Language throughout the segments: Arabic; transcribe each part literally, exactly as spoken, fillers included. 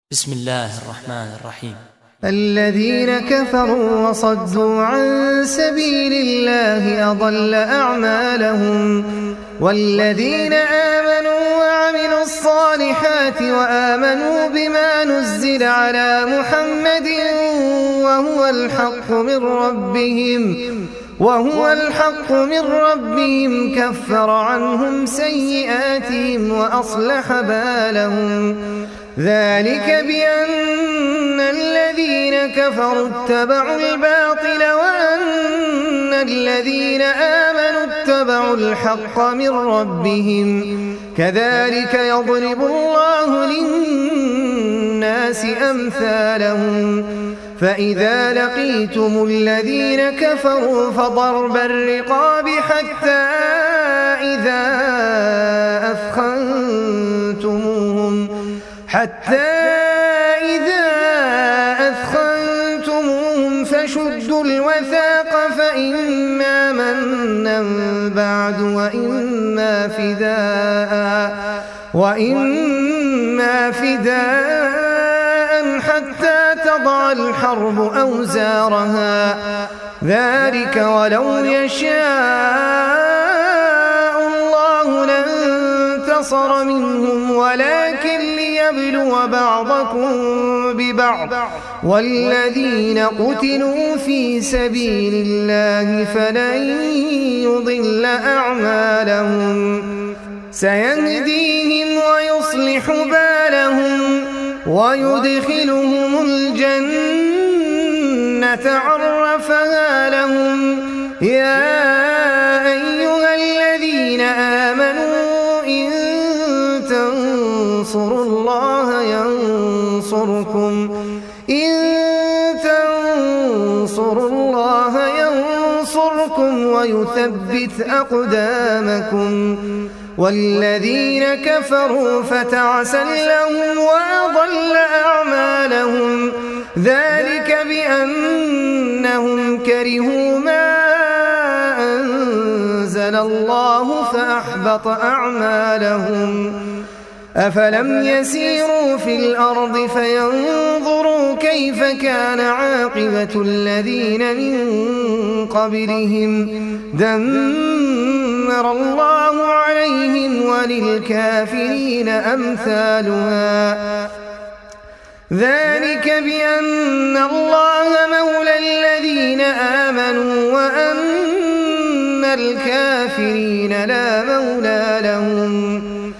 بسم الله الرحمن الرحيم. الذين كفروا وصدوا عن سبيل الله أضل أعمالهم والذين آمنوا وعملوا الصالحات وآمنوا بما نزل على محمد وهو الحق من ربهم وهو الحق من ربهم كفر عنهم سيئاتهم وأصلح بالهم ذلك بأن الذين كفروا اتبعوا الباطل وأن الذين آمنوا اتبعوا الحق من ربهم كذلك يضرب الله للناس أمثالهم فإذا لقيتم الذين كفروا فضرب الرقاب حتى إذا أثخنتموهم حتى إذا أثخنتموهم فشدوا الوثاق فإما منا بعد وإما فداء وإما فداء حتى تضع الحرب أوزارها ذلك ولو يشاء الله لانتصر منهم ولكن ليبلو بعضكم ببعض والذين قتلوا في سبيل الله فلن يضل أعمالهم سيهديهم ويصلح بالهم ويدخلهم الجنة عرفها لهم يا أيها الذين آمنوا إن تنصروا الله ينصركم إن تنصروا الله ينصركم ويثبت أقدامكم والذين كفروا فتعسا لهم وأضل أعمالهم ذلك بأنهم كرهوا ما أنزل الله فأحبط أعمالهم أفلم يسيروا في الأرض فينظروا كيف كان عاقبة الذين من قبلهم دمر الله عليهم وللكافرين أمثالها ذلك بأن الله مولى الذين آمنوا وأن الكافرين لا مولى لهم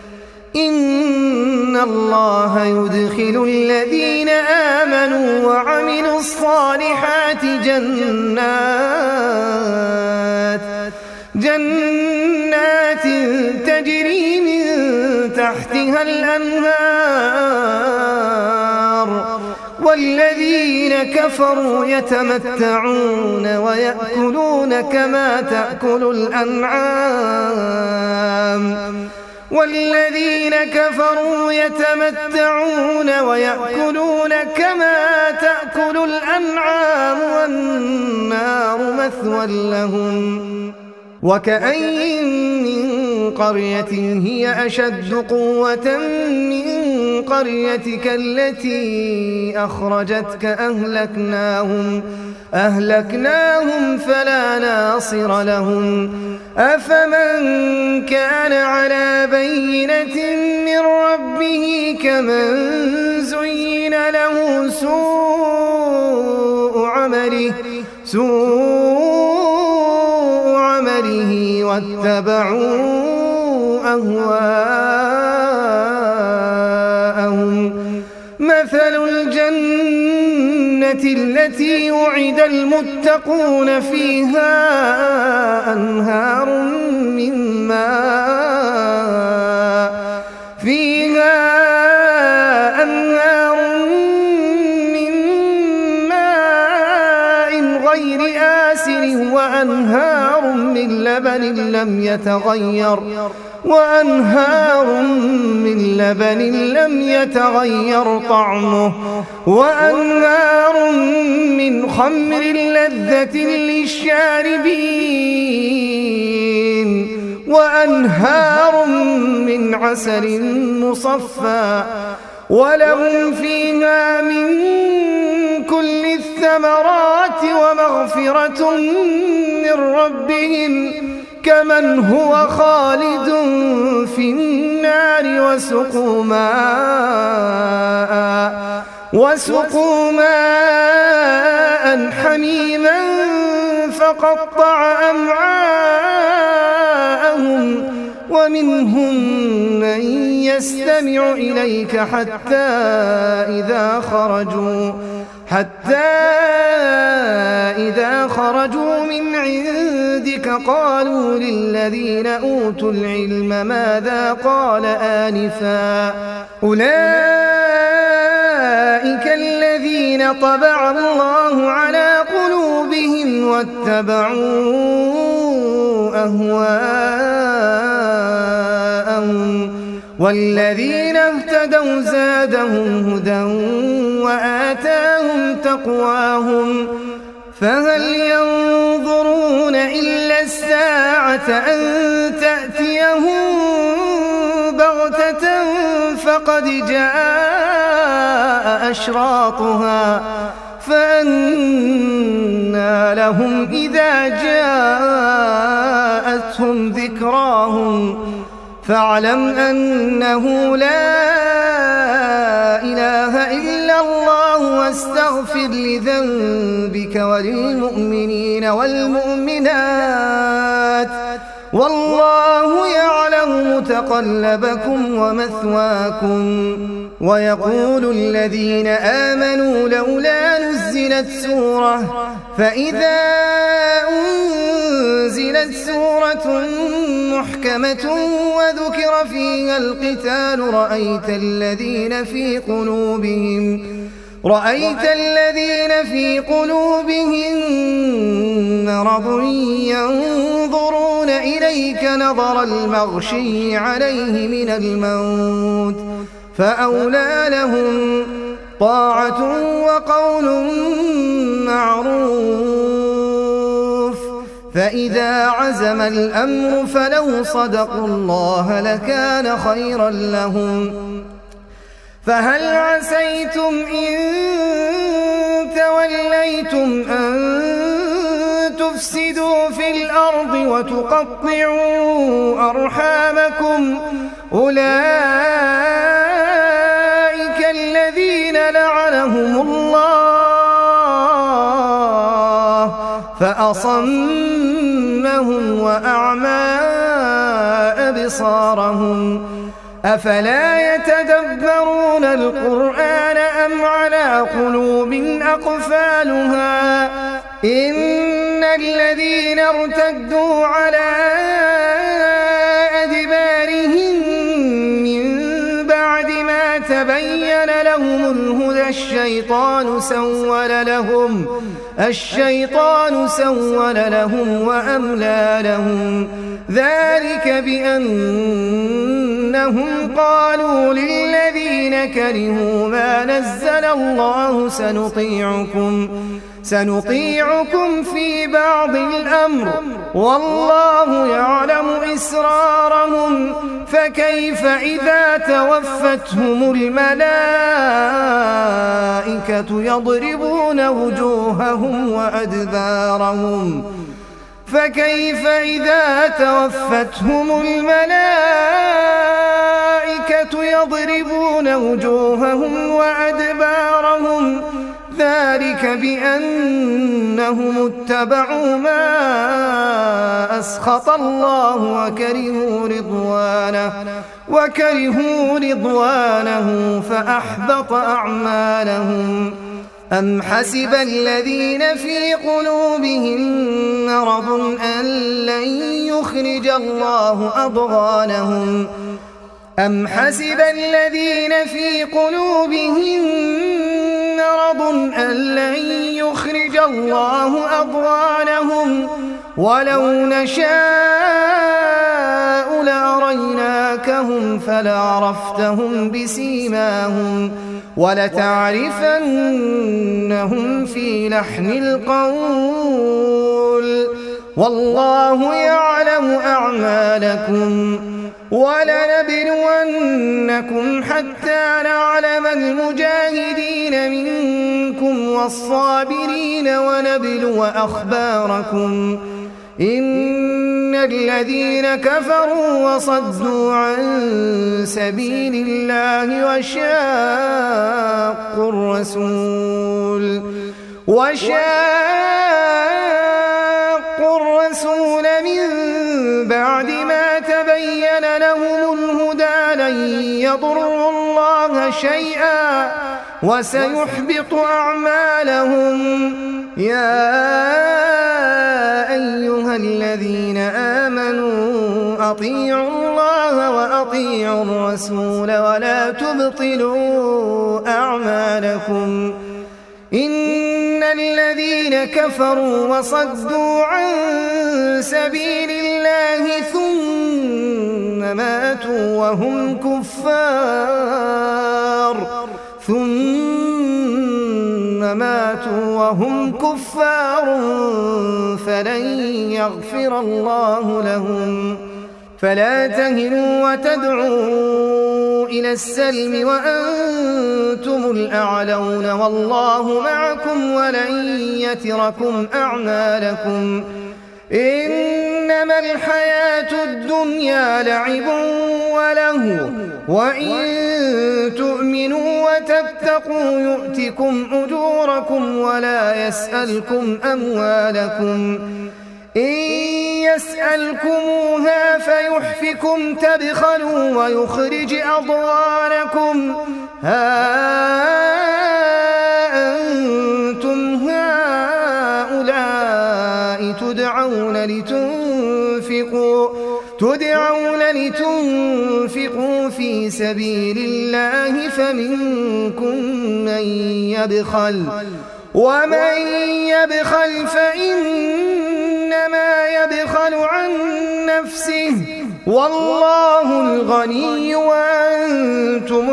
إن الله يدخل الذين آمنوا وعملوا الصالحات جنات جنات تجري من تحتها الأنهار والذين كفروا يتمتعون ويأكلون كما تأكل الأنعام والذين كفروا يتمتعون ويأكلون كما تأكل الأنعام والنار مثوى لهم وكأين من قرية هي أشد قوة من قريتك التي أخرجتك أهلكناهم أهلكناهم فلا ناصر لهم أفمن كان على بينة من ربه كمن زين له سوء عمله سوء عمله واتبعوا أهواءهم مثل الجنة التي وعد المتقون فيها أنهار من ماء فيها أنهار من ماء غير آسر وأنهار من لبن لم يتغير وأنهار من لبن لم يتغير طعمه وأنهار من خمر لذة للشاربين وأنهار من عسل مصفى ولهم فيها من كل الثمرات ومغفرة من ربهم كمن هو خالد في النار وسقوا ماء وسقوا ماء حميما فقطع أمعاءهم ومنهم من يستمع إليك حتى إذا خرجوا حتى إذا خرجوا من عندك قالوا للذين أوتوا العلم ماذا قال آنفا أولئك الذين طبع الله على قلوبهم واتبعوا أهواءهم والذين اهتدوا زادهم هدى وآتاهم تقواهم فهل ينظرون إلا الساعة أن تأتيهم بغتة فقد جاء أشراطها فأنى لهم إذا جاءتهم ذكراهم فاعلم أنه لا إله إلا الله واستغفر لذنبك وللمؤمنين والمؤمنات والله يعلم متقلبكم ومثواكم ويقول الذين آمنوا لولا نزلت سورة فإذا أنزلت سورة محكمة وذكر فيها القتال رأيت الذين في قلوبهم رأيت الذين في قلوبهم مرض ينظرون إليك نظر المغشي عليه من الموت فأولى لهم طاعة وقول معروف فإذا عزم الأمر فلو صدقوا الله لكان خيرا لهم فهل عسيتم إن توليتم أن تفسدوا في الأرض وتقطعوا أرحامكم أولئك الذين لعنهم الله فأصمهم وأعمى أبصارهم أفلا يتدبرون القرآن أم على قلوب أقفالها إن الذين ارتدوا على أدبارهم من بعد ما تبين لهم الهدى الشيطان سول لهم الشيطان سول لهم وأملى لهم ذلك بأنهم قالوا للذين كرهوا ما نزل الله سنطيعكم سنطيعكم في بعض الأمر والله يعلم إسرارهم فكيف إذا توفتهم الملائكة يضربون وجوههم وأدبارهم فكيف إذا توفتهم الملائكة يضربون وجوههم وأدبارهم ذلك بأنهم اتبعوا ما أسخط الله وكرهوا رضوانه وكرهوا رضوانه فأحبط أعمالهم أم حسب الذين في قلوبهم مرض أن لن يخرج الله أضغانهم أم حسب الذين في قلوبهم مرض أن لن يخرج الله أضغانهم ولو نشاء لأريناكهم فلعرفتهم بسيماهم ولتعرفنهم في لحن القول والله يعلم أعمالكم ولنبلونكم حتى نعلم المجاهدين منكم والصابرين ونبلو أخباركم إن الذين كفروا وصدوا عن سبيل الله وشاقوا الرسول وشاقوا الرسول من بعد ما تبين لهم الهدى لن يضروا الله شيئا وسيحبط أعمالهم. يا أيها الذين آمنوا أطيعوا الله وأطيعوا الرسول ولا تبطلوا أعمالكم إن الذين كفروا وصدوا عن سبيل الله ثم ماتوا وهم كفار ثم ماتوا وهم كفار فلن يغفر الله لهم. فلا تهنوا وتدعوا إلى السلم وأنتم الأعلون والله معكم ولن يتركم أعمالكم إنما الحياة الدنيا لعب وله وإن تؤمنوا وتتقوا يؤتكم أجوركم ولا يسألكم أموالكم إن يسألكموها فيحفكم تبخلوا ويخرج أضغانكم ها أنتم هؤلاء تدعون لتنفقوا تدعون لتنفقوا في سبيل الله فمنكم من يبخل ومن يبخل فإنما يبخل عن نفسه والله الغني وأنتم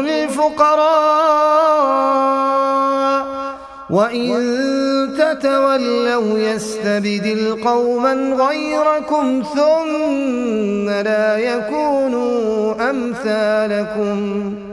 الفقراء وإن تتولوا يستبدل قوما غيركم ثم لا يكونوا أمثالكم.